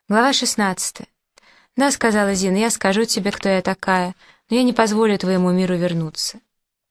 Глава 16. «Да», — сказала Зина, — «я скажу тебе, кто я такая, но я не позволю твоему миру вернуться.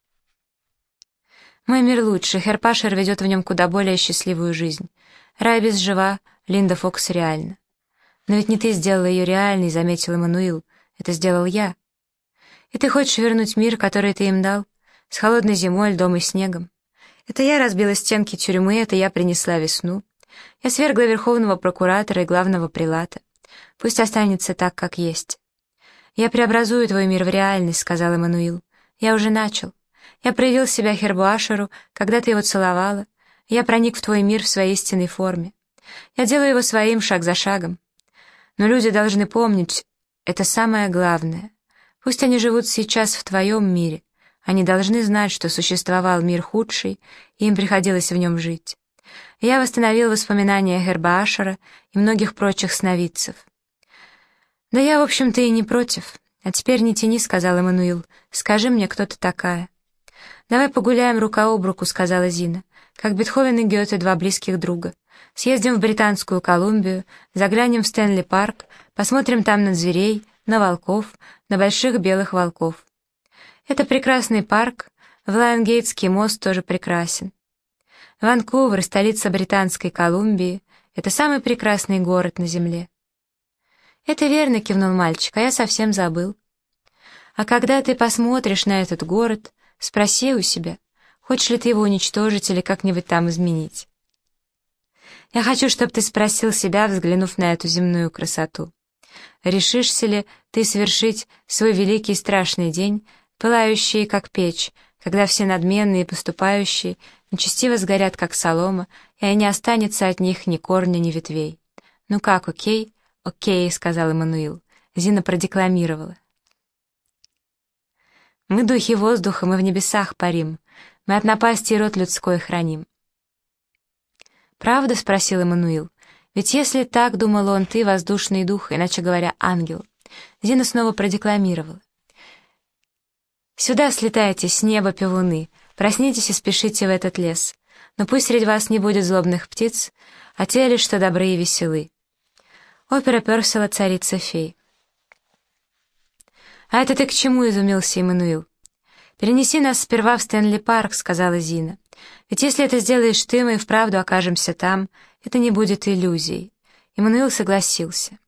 Мой мир лучше, Херр Пашер ведет в нем куда более счастливую жизнь. Райбис жива, Линда Фокс реальна. Но ведь не ты сделала ее реальной», — заметил Эммануил, — «это сделал я. И ты хочешь вернуть мир, который ты им дал, с холодной зимой, льдом и снегом. Это я разбила стенки тюрьмы, это я принесла весну. Я свергла верховного прокуратора и главного прилата. Пусть останется так, как есть. «Я преобразую твой мир в реальность», — сказал Эммануил. «Я уже начал. Я проявил себя Хербу Ашеру, когда ты его целовала. Я проник в твой мир в своей истинной форме. Я делаю его своим шаг за шагом. Но люди должны помнить, это самое главное. Пусть они живут сейчас в твоем мире. Они должны знать, что существовал мир худший, и им приходилось в нем жить. Я восстановил воспоминания Херба Ашера и многих прочих сновидцев. «Да я, в общем-то, и не против. А теперь не тяни», — сказал Эммануил. «Скажи мне, кто ты такая». «Давай погуляем рука об руку», — сказала Зина, «как Бетховен и Гёте, два близких друга. Съездим в Британскую Колумбию, заглянем в Стэнли-парк, посмотрим там на зверей, на волков, на больших белых волков. Это прекрасный парк, в Лайонгейтский мост тоже прекрасен. Ванкувер, столица Британской Колумбии, это самый прекрасный город на земле». «Это верно», — кивнул мальчик, — «а я совсем забыл». «А когда ты посмотришь на этот город, спроси у себя, хочешь ли ты его уничтожить или как-нибудь там изменить. Я хочу, чтобы ты спросил себя, взглянув на эту земную красоту. Решишься ли ты совершить свой великий и страшный день, пылающий, как печь, когда все надменные и поступающие нечестиво сгорят, как солома, и не останется от них ни корня, ни ветвей? Ну как, окей?» «Окей», — сказал Эммануил. Зина продекламировала. «Мы духи воздуха, мы в небесах парим, мы от напасти род людской храним». «Правда?» — спросил Эммануил. «Ведь если так, — думал он, — ты воздушный дух, иначе говоря, ангел». Зина снова продекламировала. «Сюда слетайте, с неба певуны, проснитесь и спешите в этот лес. Но пусть среди вас не будет злобных птиц, а те лишь, что добры и веселы». Опера Пёрсела «Царица-фей». «А это ты к чему?» — изумился Эммануил. «Перенеси нас сперва в Стэнли-парк», — сказала Зина. «Ведь если это сделаешь ты, мы и вправду окажемся там. Это не будет иллюзией». Эммануил согласился.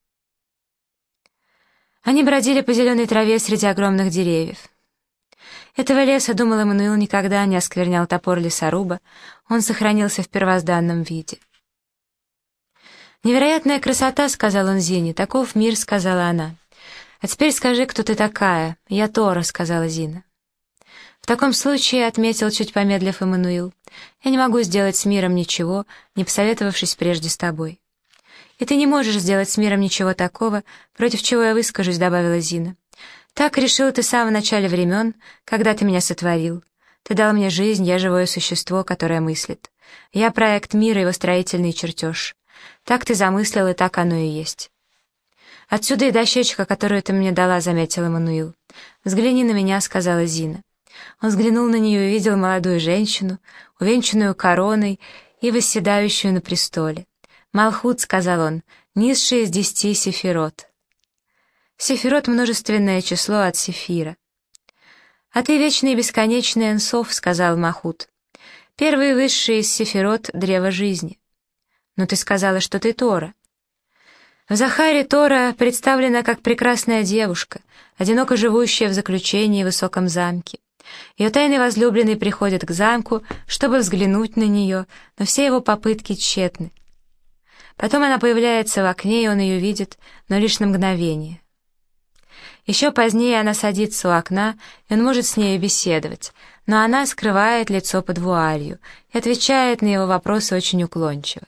Они бродили по зеленой траве среди огромных деревьев. Этого леса, думал Эммануил, никогда не осквернял топор лесоруба, он сохранился в первозданном виде. «Невероятная красота», — сказал он Зине. «Таков мир», — сказала она. «А теперь скажи, кто ты такая?» «Я Тора», — сказала Зина. «В таком случае», — отметил, чуть помедлив Эммануил, «я не могу сделать с миром ничего, не посоветовавшись прежде с тобой». «И ты не можешь сделать с миром ничего такого, против чего я выскажусь», — добавила Зина. «Так решил ты с самого начала времен, когда ты меня сотворил. Ты дал мне жизнь, я живое существо, которое мыслит. Я проект мира, его строительный чертеж. Так ты замыслил, и так оно и есть». «Отсюда и дощечка, которую ты мне дала», — заметил Эммануил. «Взгляни на меня», — сказала Зина. Он взглянул на нее и увидел молодую женщину, увенчанную короной и восседающую на престоле. «Малхут», — сказал он, — «низший из 10 сефирот». Сефирот — множественное число от сефира. «А ты вечный и бесконечный Энсоф», — сказал Махут. «Первый и высший из сефирот — древо жизни». «Но ты сказала, что ты Тора». В Захаре Тора представлена как прекрасная девушка, одиноко живущая в заключении в высоком замке. Ее тайный возлюбленный приходит к замку, чтобы взглянуть на нее, но все его попытки тщетны. Потом она появляется в окне, и он ее видит, но лишь на мгновение. Еще позднее она садится у окна, и он может с нею беседовать, но она скрывает лицо под вуалью и отвечает на его вопросы очень уклончиво.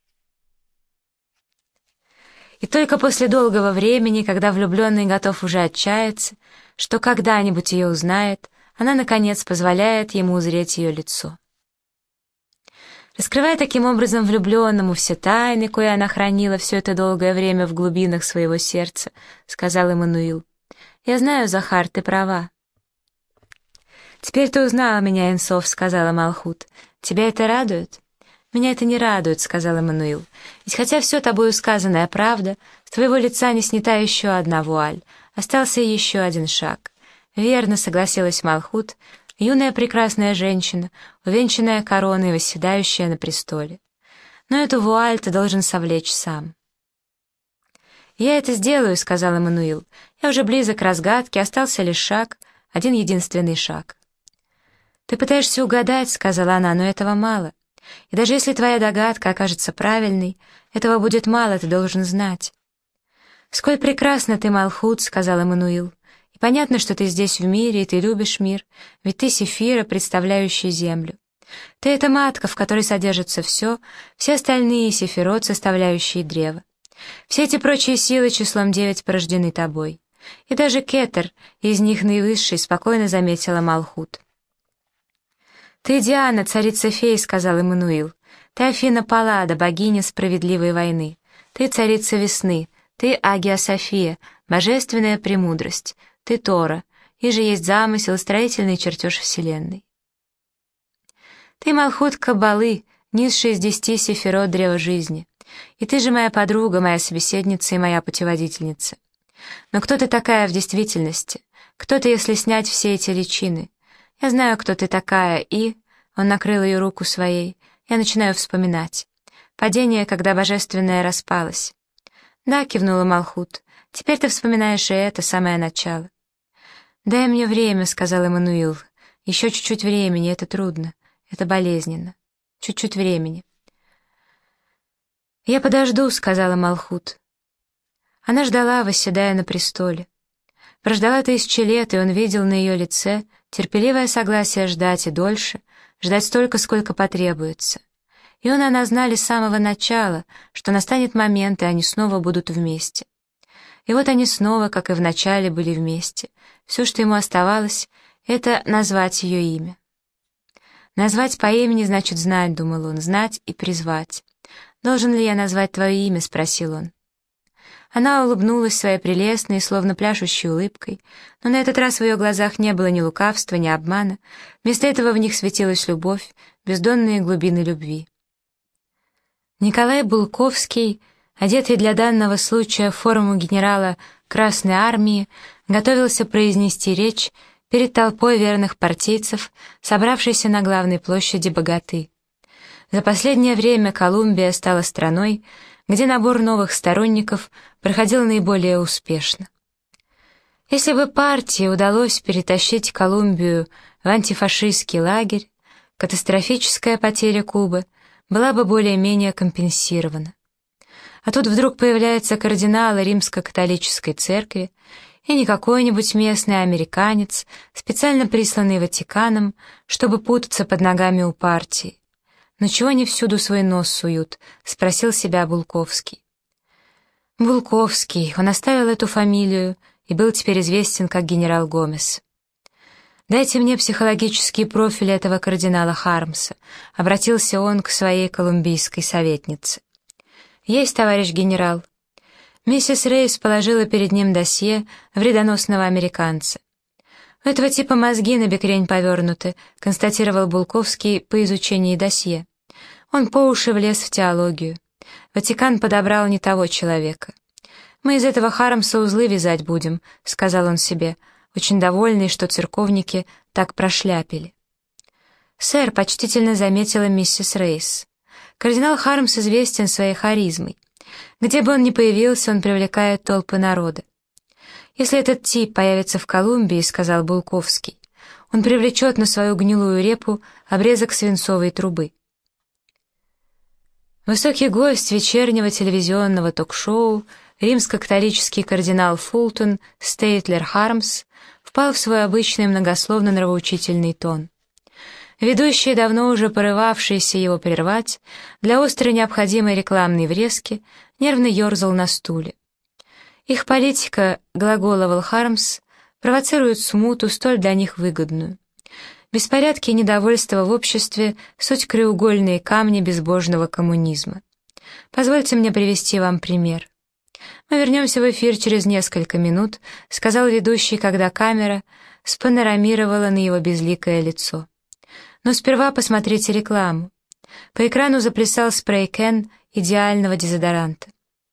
И только после долгого времени, когда влюбленный готов уже отчаяться, что когда-нибудь ее узнает, она, наконец, позволяет ему узреть ее лицо. Раскрывая таким образом влюбленному все тайны, кое она хранила все это долгое время в глубинах своего сердца, сказал Эммануил. «Я знаю, Захар, ты права». «Теперь ты узнала меня, Энсоф», — сказала Малхут. «Тебя это радует?» «Меня это не радует», — сказал Эммануил. «Ведь хотя все тобою сказанное правда, с твоего лица не снята еще одна вуаль, остался еще один шаг». «Верно», — согласилась Малхут, юная прекрасная женщина, увенчанная короной, восседающая на престоле. «Но эту вуаль ты должен совлечь сам». «Я это сделаю», — сказал Эммануил. «Я уже близок к разгадке, остался лишь шаг, один единственный шаг». «Ты пытаешься угадать», — сказала она, — «но этого мало. И даже если твоя догадка окажется правильной, этого будет мало, ты должен знать». «Сколь прекрасна ты, Малхут», — сказал Эммануил. «И понятно, что ты здесь в мире, и ты любишь мир, ведь ты Сефира, представляющий землю. Ты — это матка, в которой содержится все остальные сефирот, составляющие древо. Все эти прочие силы числом 9 порождены тобой. И даже Кетер, из них наивысший, спокойно заметила Малхут. «Ты Диана, царица фей», — сказал Эммануил. «Ты Афина Паллада, богиня справедливой войны. Ты царица весны. Ты Агия София, божественная премудрость. Ты Тора, и же есть замысел, строительный чертеж вселенной. Ты Малхут Каббалы, низшая из 10 сефирот древа жизни. И ты же моя подруга, моя собеседница и моя путеводительница. Но кто ты такая в действительности? Кто ты, если снять все эти личины? Я знаю, кто ты такая, и...» Он накрыл ее руку своей. «Я начинаю вспоминать. Падение, когда божественное распалось». «Да», — кивнула Малхут, — «теперь ты вспоминаешь и это самое начало». «Дай мне время», — сказал Эммануил. «Еще чуть-чуть времени, это трудно, это болезненно. Чуть-чуть времени». «Я подожду», — сказала Малхут. Она ждала, восседая на престоле. Прождала 1000 лет, и он видел на ее лице терпеливое согласие ждать и дольше, ждать столько, сколько потребуется. И он и она знали с самого начала, что настанет момент, и они снова будут вместе. И вот они снова, как и в начале, были вместе. Все, что ему оставалось, это назвать ее имя. «Назвать по имени значит знать», — думал он, — «знать и призвать». «Должен ли я назвать твое имя?» — спросил он. Она улыбнулась своей прелестной, словно пляшущей улыбкой, но на этот раз в ее глазах не было ни лукавства, ни обмана, вместо этого в них светилась любовь, бездонные глубины любви. Николай Булковский, одетый для данного случая в форму генерала Красной Армии, готовился произнести речь перед толпой верных партийцев, собравшейся на главной площади Боготы. За последнее время Колумбия стала страной, где набор новых сторонников проходил наиболее успешно. Если бы партии удалось перетащить Колумбию в антифашистский лагерь, катастрофическая потеря Кубы была бы более-менее компенсирована. А тут вдруг появляется кардинал Римско-католической церкви, и не какой-нибудь местный американец, специально присланный Ватиканом, чтобы путаться под ногами у партии. «Но чего они всюду свой нос суют?» — спросил себя Булковский. Булковский, он оставил эту фамилию и был теперь известен как генерал Гомес. «Дайте мне психологический профиль этого кардинала Хармса», — обратился он к своей колумбийской советнице. «Есть, товарищ генерал». Миссис Рейс положила перед ним досье вредоносного американца. «У этого типа мозги на бекрень повернуты», — констатировал Булковский по изучении досье. Он по уши влез в теологию. Ватикан подобрал не того человека. «Мы из этого Хармса узлы вязать будем», — сказал он себе, очень довольный, что церковники так прошляпили. «Сэр», — почтительно заметила миссис Рейс, — «кардинал Хармс известен своей харизмой. Где бы он ни появился, он привлекает толпы народа. Если этот тип появится в Колумбии, — сказал Булковский, — он привлечет на свою гнилую репу обрезок свинцовой трубы». Высокий гость вечернего телевизионного ток-шоу, римско-католический кардинал Фултон Стейтлер Хармс, впал в свой обычный многословно-нравоучительный тон. Ведущий, давно уже порывавшийся его прервать, для острой необходимой рекламной врезки, нервно ерзал на стуле. «Их политика, — глаголовал Хармс, — провоцирует смуту, столь для них выгодную. Беспорядки и недовольство в обществе — суть краеугольные камни безбожного коммунизма. Позвольте мне привести вам пример. Мы вернемся в эфир через несколько минут», — сказал ведущий, когда камера спанорамировала на его безликое лицо. «Но сперва посмотрите рекламу. По экрану заплясал спрей-кен идеального дезодоранта.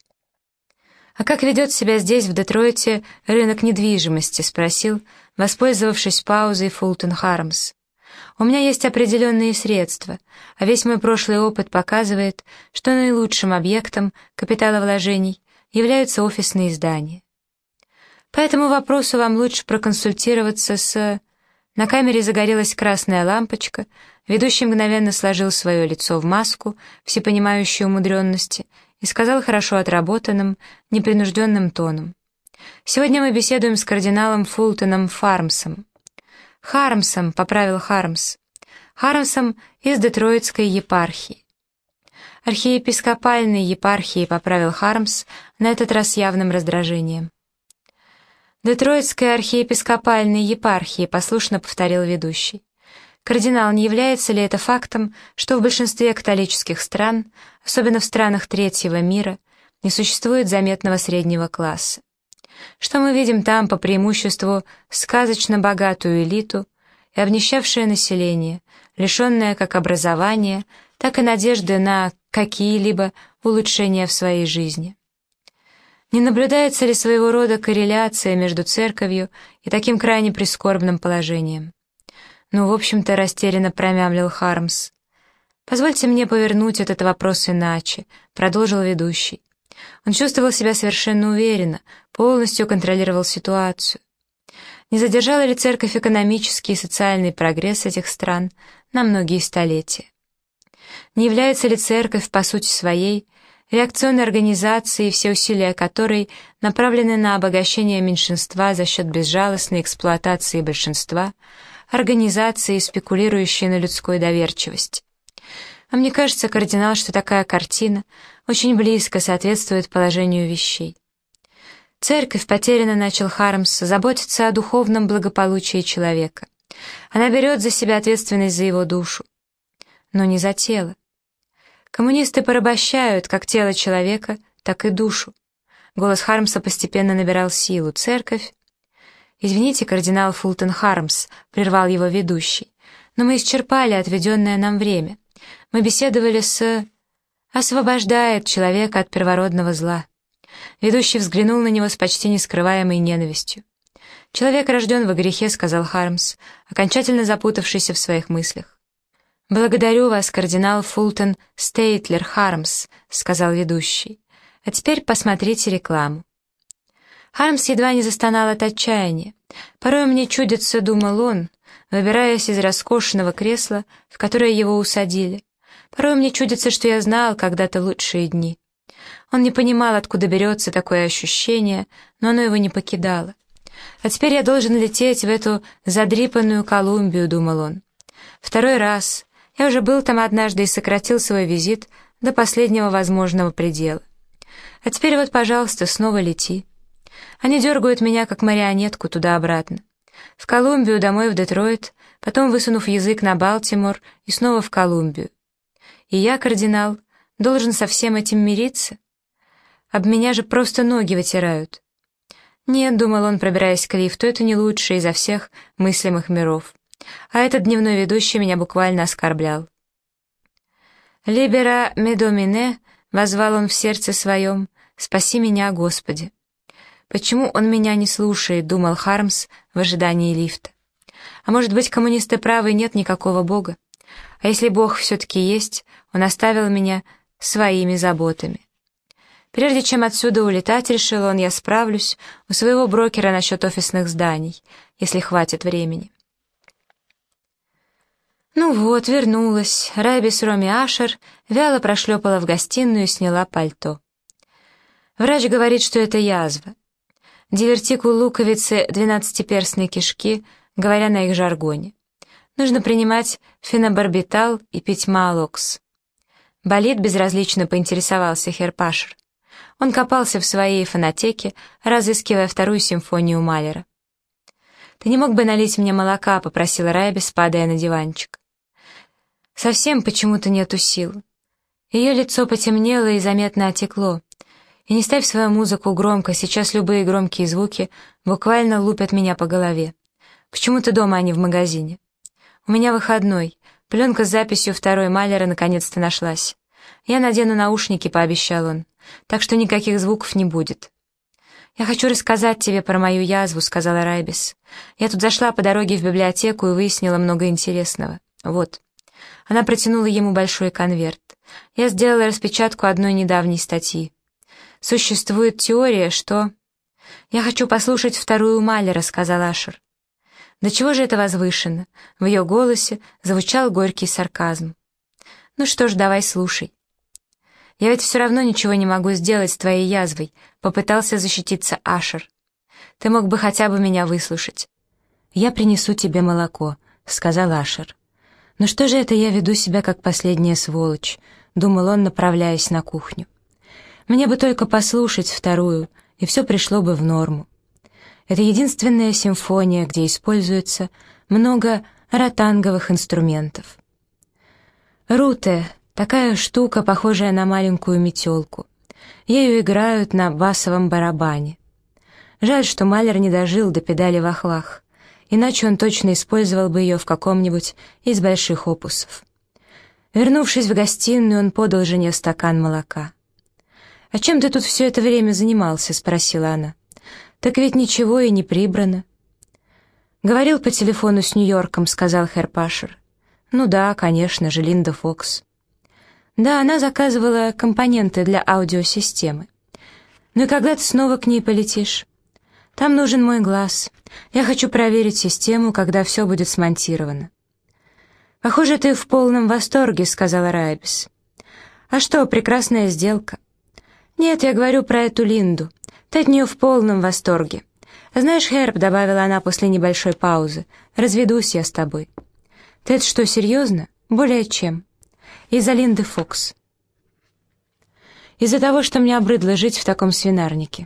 «А как ведет себя здесь, в Детройте, рынок недвижимости?» — спросил, воспользовавшись паузой, Фултон Хармс. «У меня есть определенные средства, а весь мой прошлый опыт показывает, что наилучшим объектом капиталовложений являются офисные здания. По этому вопросу вам лучше проконсультироваться с...» На камере загорелась красная лампочка, ведущий мгновенно сложил свое лицо в маску всепонимающей умудренности и сказал хорошо отработанным, непринужденным тоном: «Сегодня мы беседуем с кардиналом Фултоном Фармсом». «Хармсом», — поправил Хармс. «Хармсом из Детройтской епархии». «Архиепископальной епархии», — поправил Хармс, на этот раз с явным раздражением. «Детройтской архиепископальной епархии», — послушно повторил ведущий. «Кардинал, не является ли это фактом, что в большинстве католических стран, особенно в странах третьего мира, не существует заметного среднего класса? Что мы видим там по преимуществу сказочно богатую элиту и обнищавшее население, лишенное как образования, так и надежды на какие-либо улучшения в своей жизни? Не наблюдается ли своего рода корреляция между церковью и таким крайне прискорбным положением?» «Ну, в общем-то, растерянно промямлил Хармс. «Позвольте мне повернуть этот вопрос иначе», — продолжил ведущий. Он чувствовал себя совершенно уверенно, полностью контролировал ситуацию. Не задержала ли церковь экономический и социальный прогресс этих стран на многие столетия? Не является ли церковь, по сути своей, реакционной организацией, все усилия которой направлены на обогащение меньшинства за счет безжалостной эксплуатации большинства, организации, спекулирующей на людской доверчивости? А мне кажется, кардинал, что такая картина очень близко соответствует положению вещей. Церковь, потеряно начал Хармс, заботится о духовном благополучии человека. Она берет за себя ответственность за его душу, но не за тело. Коммунисты порабощают как тело человека, так и душу. Голос Хармса постепенно набирал силу. Церковь... «Извините, кардинал Фултон Хармс», — прервал его ведущий, «но мы исчерпали отведенное нам время. Мы беседовали с... освобождает человека от первородного зла». Ведущий взглянул на него с почти нескрываемой ненавистью. «Человек рожден во грехе», — сказал Хармс, окончательно запутавшийся в своих мыслях. «Благодарю вас, кардинал Фултон Стейтлер Хармс», — сказал ведущий. «А теперь посмотрите рекламу». Хармс едва не застонал от отчаяния. «Порой мне чудится», — думал он, выбираясь из роскошного кресла, в которое его усадили. «Порой мне чудится, что я знал когда-то лучшие дни». Он не понимал, откуда берется такое ощущение, но оно его не покидало. «А теперь я должен лететь в эту задрипанную Колумбию», — думал он. «Второй раз. Я уже был там однажды и сократил свой визит до последнего возможного предела. А теперь вот, пожалуйста, снова лети». Они дергают меня, как марионетку, туда-обратно. В Колумбию, домой в Детройт, потом высунув язык на Балтимор и снова в Колумбию. И я, кардинал, должен со всем этим мириться? Об меня же просто ноги вытирают. Нет, думал он, пробираясь к лифту, это не лучшее изо всех мыслимых миров. А этот дневной ведущий меня буквально оскорблял. «Либера ме домине», — возвал он в сердце своем, — «спаси меня, Господи». «Почему он меня не слушает?» — думал Хармс в ожидании лифта. «А может быть, коммунисты правы, нет никакого Бога? А если Бог все-таки есть, он оставил меня своими заботами. Прежде чем отсюда улетать, решил он, я справлюсь у своего брокера насчет офисных зданий, если хватит времени». Ну вот, вернулась. Райбис Роми Ашер вяло прошлепала в гостиную и сняла пальто. Врач говорит, что это язва. Дивертикул луковицы 12-перстной кишки, говоря на их жаргоне. Нужно принимать фенобарбитал и пить маалокс. «Болит?» — безразлично поинтересовался херр Пашер. Он копался в своей фонотеке, разыскивая вторую симфонию Малера. «Ты не мог бы налить мне молока?» — попросила Райбис, падая на диванчик. «Совсем почему-то нету сил». Ее лицо потемнело и заметно отекло. «И не ставь свою музыку громко, сейчас любые громкие звуки буквально лупят меня по голове. Почему ты дома, а не в магазине?» «У меня выходной. Пленка с записью второй Малера наконец-то нашлась. «Я надену наушники», — пообещал он, — «так что никаких звуков не будет». «Я хочу рассказать тебе про мою язву», — сказала Райбис. «Я тут зашла по дороге в библиотеку и выяснила много интересного. Вот». Она протянула ему большой конверт. Я сделала распечатку одной недавней статьи. Существует теория, что... «Я хочу послушать вторую Малера», — сказал Ашер. «Да чего же это возвышенно?» В ее голосе звучал горький сарказм. «Ну что ж, давай слушай». «Я ведь все равно ничего не могу сделать с твоей язвой», — попытался защититься Ашер. «Ты мог бы хотя бы меня выслушать». «Я принесу тебе молоко», — сказал Ашер. «Ну что же это я веду себя как последняя сволочь?» — думал он, направляясь на кухню. «Мне бы только послушать вторую, и все пришло бы в норму. Это единственная симфония, где используется много ротанговых инструментов. Руте — такая штука, похожая на маленькую метелку. Ею играют на басовом барабане. Жаль, что Малер не дожил до педали вахлах, иначе он точно использовал бы ее в каком-нибудь из больших опусов. Вернувшись в гостиную, он подал жене стакан молока. «А чем ты тут все это время занимался?» — спросила она. «Так ведь ничего и не прибрано». «Говорил по телефону с Нью-Йорком», — сказал Херр Пашер. «Ну да, конечно же, Линда Фокс». «Да, она заказывала компоненты для аудиосистемы. Ну и когда ты снова к ней полетишь?» «Там нужен мой глаз. Я хочу проверить систему, когда все будет смонтировано». «Похоже, ты в полном восторге», — сказала Райбис. «А что, прекрасная сделка?» «Нет, я говорю про эту Линду. Ты от нее в полном восторге. Знаешь, Херб, — добавила она после небольшой паузы, — разведусь я с тобой». «Ты это что, серьезно?» «Более чем. Из-за Линды Фокс. Из-за того, что мне обрыдло жить в таком свинарнике.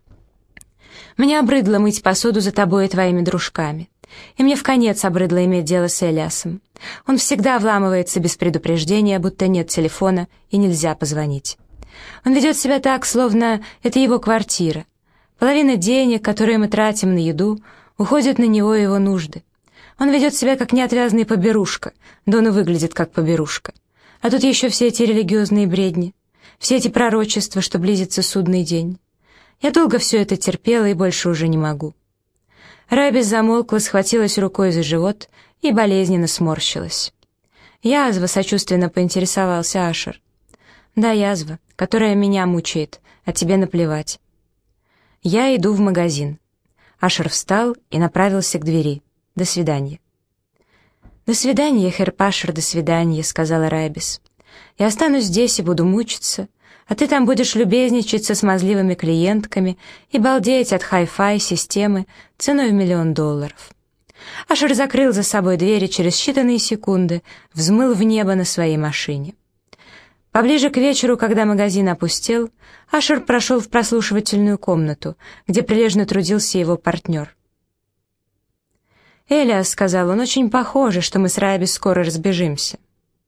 Мне обрыдло мыть посуду за тобой и твоими дружками. И мне вконец обрыдло иметь дело с Элиасом. Он всегда вламывается без предупреждения, будто нет телефона и нельзя позвонить. Он ведет себя так, словно это его квартира. Половина денег, которые мы тратим на еду, уходит на него и его нужды. Он ведет себя как неотвязный поберушка, да он и выглядит как поберушка. А тут еще все эти религиозные бредни, все эти пророчества, что близится судный день. Я долго все это терпела и больше уже не могу». Райбис замолкла, схватилась рукой за живот и болезненно сморщилась. «Язва», — сочувственно поинтересовался Ашер. «Да, язва, которая меня мучает, а тебе наплевать». «Я иду в магазин». Ашер встал и направился к двери. «До свидания». «До свидания, Херр Пашер, до свидания», — сказала Райбис. «Я останусь здесь и буду мучиться, а ты там будешь любезничать со смазливыми клиентками и балдеть от хай-фай системы ценой в $1 миллион». Ашер закрыл за собой двери, через считанные секунды взмыл в небо на своей машине. Поближе к вечеру, когда магазин опустел, Ашер прошел в прослушивательную комнату, где прилежно трудился его партнер. «Элиас», — сказал он, — «очень похоже, что мы с Райбис скоро разбежимся».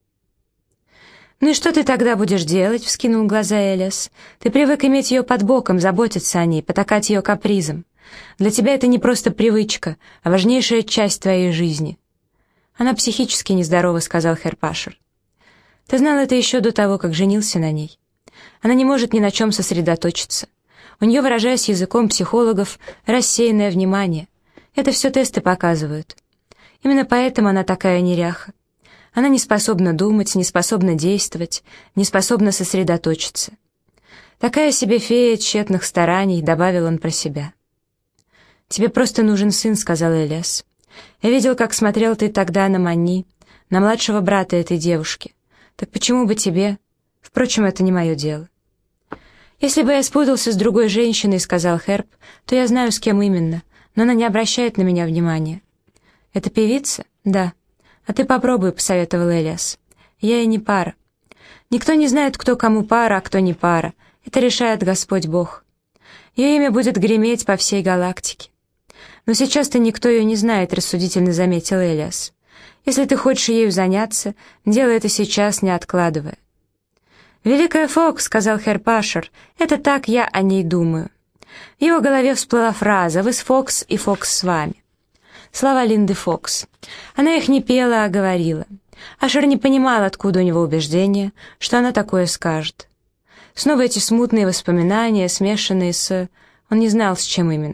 «Ну и что ты тогда будешь делать?» — вскинул глаза Элиас. «Ты привык иметь ее под боком, заботиться о ней, потакать ее капризом. Для тебя это не просто привычка, а важнейшая часть твоей жизни». «Она психически нездорова», — сказал Херр Пашер. «Ты знал это еще до того, как женился на ней. Она не может ни на чем сосредоточиться. У нее, выражаясь языком психологов, рассеянное внимание. Это все тесты показывают. Именно поэтому она такая неряха. Она не способна думать, не способна действовать, не способна сосредоточиться. Такая себе фея тщетных стараний», — добавил он про себя. «Тебе просто нужен сын», — сказал Элиас. «Я видел, как смотрел ты тогда на Манни, на младшего брата этой девушки. Так почему бы тебе? Впрочем, это не мое дело». «Если бы я спутался с другой женщиной, — сказал Херб, — то я знаю, с кем именно, но она не обращает на меня внимания». «Это певица?» «Да». «А ты попробуй», — посоветовал Элиас. «Я ей не пара. Никто не знает, кто кому пара, а кто не пара. Это решает Господь Бог. Ее имя будет греметь по всей галактике». «Но сейчас-то никто ее не знает», — рассудительно заметил Элиас. «Если ты хочешь ею заняться, делай это сейчас, не откладывая». «Великая Фокс», — сказал Херр Пашер, — «это так я о ней думаю». В его голове всплыла фраза «Вы с Фокс, и Фокс с вами». Слова Линды Фокс. Она их не пела, а говорила. Ашер не понимал, откуда у него убеждение, что она такое скажет. Снова эти смутные воспоминания, смешанные с... Он не знал, с чем именно.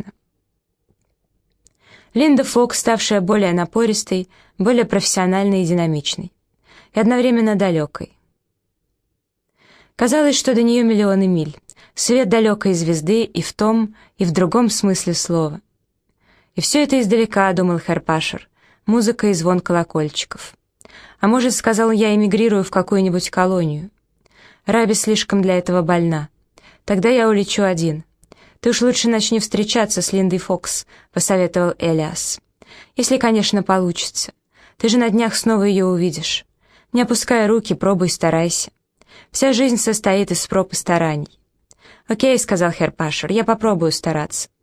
Линда Фокс, ставшая более напористой, более профессиональной и динамичной, и одновременно далекой. Казалось, что до нее миллионы миль, свет далекой звезды и в том, и в другом смысле слова. И все это издалека, думал Хэр Пашер, музыка и звон колокольчиков. А может, сказал я, эмигрирую в какую-нибудь колонию. Раби слишком для этого больна. Тогда я улечу один. Ты уж лучше начни встречаться с Линдой Фокс, посоветовал Элиас. Если, конечно, получится. Ты же на днях снова ее увидишь. Не опускай руки, пробуй, старайся. Вся жизнь состоит из проб и стараний. «Окей», — сказал Хэр Пашер, — «я попробую стараться».